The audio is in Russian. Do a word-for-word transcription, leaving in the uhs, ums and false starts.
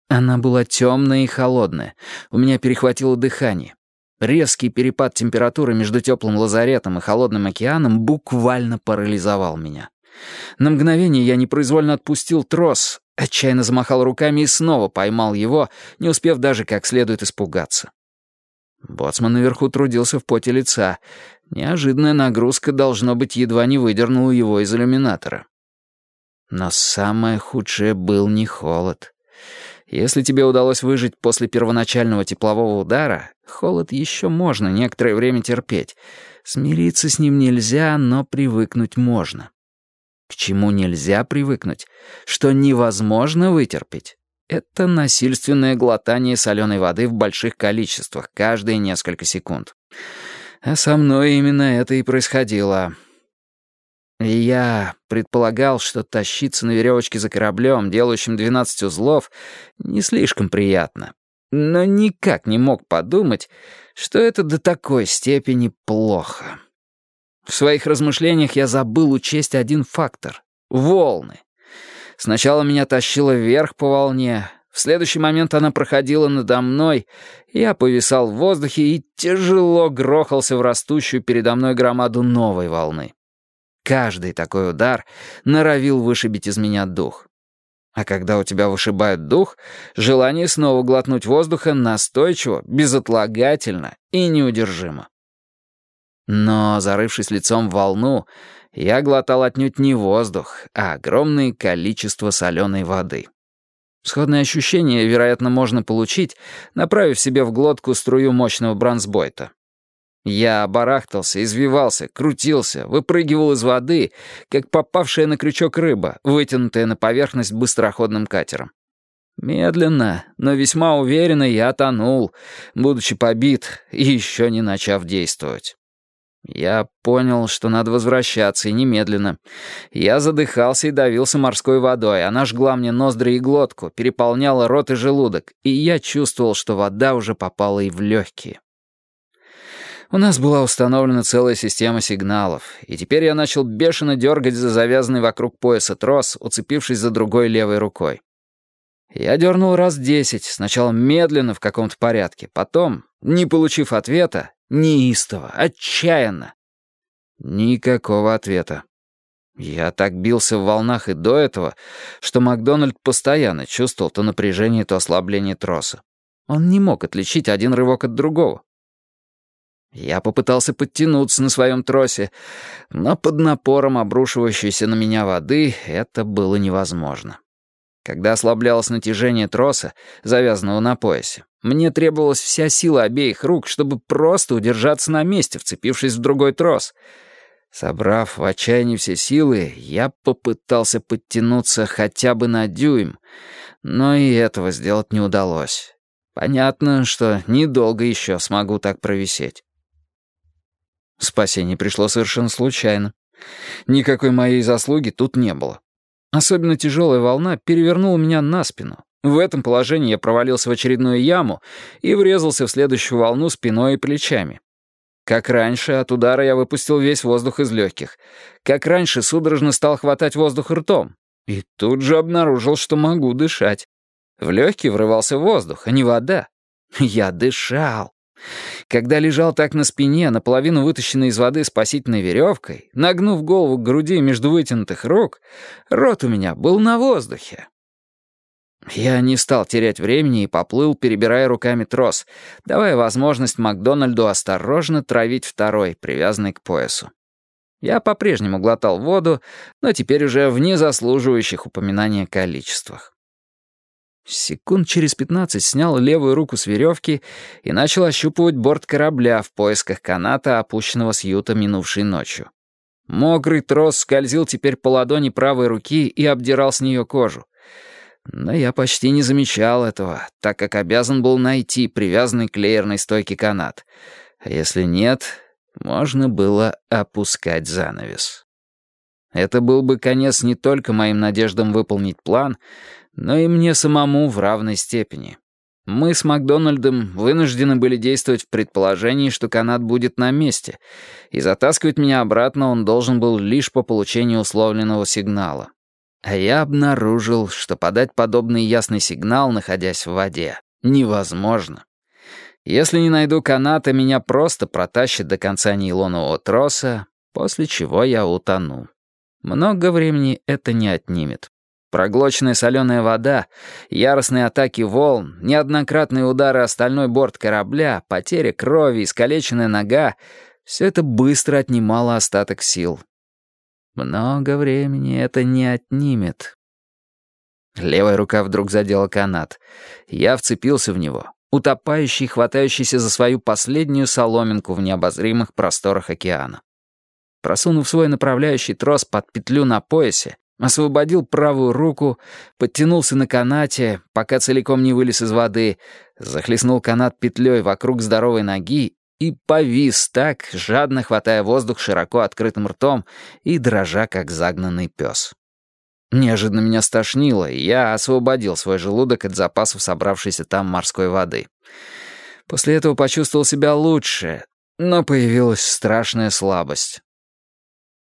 Она была темная и холодная. У меня перехватило дыхание. Резкий перепад температуры между теплым лазаретом и холодным океаном буквально парализовал меня. На мгновение я непроизвольно отпустил трос, отчаянно замахал руками и снова поймал его, не успев даже как следует испугаться. Боцман наверху трудился в поте лица. Неожиданная нагрузка, должно быть, едва не выдернула его из иллюминатора. Но самое худшее был не холод. Если тебе удалось выжить после первоначального теплового удара, холод еще можно некоторое время терпеть. Смириться с ним нельзя, но привыкнуть можно. К чему нельзя привыкнуть? Что невозможно вытерпеть? Это насильственное глотание соленой воды в больших количествах, каждые несколько секунд. А со мной именно это и происходило. И я предполагал, что тащиться на веревочке за кораблем, делающим двенадцать узлов, не слишком приятно. Но никак не мог подумать, что это до такой степени плохо. В своих размышлениях я забыл учесть один фактор — волны. Сначала меня тащило вверх по волне, в следующий момент она проходила надо мной, я повисал в воздухе и тяжело грохался в растущую передо мной громаду новой волны. Каждый такой удар норовил вышибить из меня дух. А когда у тебя вышибают дух, желание снова глотнуть воздуха настойчиво, безотлагательно и неудержимо. Но, зарывшись лицом в волну, я глотал отнюдь не воздух, а огромное количество соленой воды. Сходное ощущение, вероятно, можно получить, направив себе в глотку струю мощного бронзбойта. Я барахтался, извивался, крутился, выпрыгивал из воды, как попавшая на крючок рыба, вытянутая на поверхность быстроходным катером. Медленно, но весьма уверенно я тонул, будучи побит и еще не начав действовать. Я понял, что надо возвращаться, и немедленно. Я задыхался и давился морской водой, она жгла мне ноздри и глотку, переполняла рот и желудок, и я чувствовал, что вода уже попала и в легкие. У нас была установлена целая система сигналов, и теперь я начал бешено дергать за завязанный вокруг пояса трос, уцепившись за другой левой рукой. Я дернул раз десять, сначала медленно в каком-то порядке, потом, не получив ответа, неистово, отчаянно. Никакого ответа. Я так бился в волнах и до этого, что Макдональд постоянно чувствовал то напряжение, то ослабление троса. Он не мог отличить один рывок от другого. Я попытался подтянуться на своем тросе, но под напором обрушивающейся на меня воды это было невозможно. Когда ослаблялось натяжение троса, завязанного на поясе, мне требовалась вся сила обеих рук, чтобы просто удержаться на месте, вцепившись в другой трос. Собрав в отчаянии все силы, я попытался подтянуться хотя бы на дюйм, но и этого сделать не удалось. Понятно, что недолго еще смогу так провисеть. Спасение пришло совершенно случайно. Никакой моей заслуги тут не было. Особенно тяжелая волна перевернула меня на спину. В этом положении я провалился в очередную яму и врезался в следующую волну спиной и плечами. Как раньше, от удара я выпустил весь воздух из легких. Как раньше, судорожно стал хватать воздух ртом. И тут же обнаружил, что могу дышать. В легкие врывался воздух, а не вода. Я дышал. Когда лежал так на спине, наполовину вытащенной из воды спасительной веревкой, нагнув голову к груди между вытянутых рук, рот у меня был на воздухе. Я не стал терять времени и поплыл, перебирая руками трос, давая возможность Макдональду осторожно травить второй, привязанный к поясу. Я по-прежнему глотал воду, но теперь уже в незаслуживающих упоминания количествах. Секунд через пятнадцать снял левую руку с веревки и начал ощупывать борт корабля в поисках каната, опущенного с юта минувшей ночью. Мокрый трос скользил теперь по ладони правой руки и обдирал с нее кожу. Но я почти не замечал этого, так как обязан был найти привязанный к леерной стойке канат. А если нет, можно было опускать занавес. Это был бы конец не только моим надеждам выполнить план, но и мне самому в равной степени. Мы с Макдональдом вынуждены были действовать в предположении, что канат будет на месте, и затаскивать меня обратно он должен был лишь по получению условленного сигнала. А я обнаружил, что подать подобный ясный сигнал, находясь в воде, невозможно. Если не найду каната, меня просто протащит до конца нейлонового троса, после чего я утону. Много времени это не отнимет. Проглоченная соленая вода, яростные атаки волн, неоднократные удары о стальной борт корабля, потеря крови, искалеченная нога — все это быстро отнимало остаток сил. Много времени это не отнимет. Левая рука вдруг задела канат. Я вцепился в него, утопающий, хватающийся за свою последнюю соломинку в необозримых просторах океана. Просунув свой направляющий трос под петлю на поясе, освободил правую руку, подтянулся на канате, пока целиком не вылез из воды, захлестнул канат петлей вокруг здоровой ноги и повис так, жадно хватая воздух широко открытым ртом и дрожа, как загнанный пес. Неожиданно меня стошнило, и я освободил свой желудок от запасов собравшейся там морской воды. После этого почувствовал себя лучше, но появилась страшная слабость.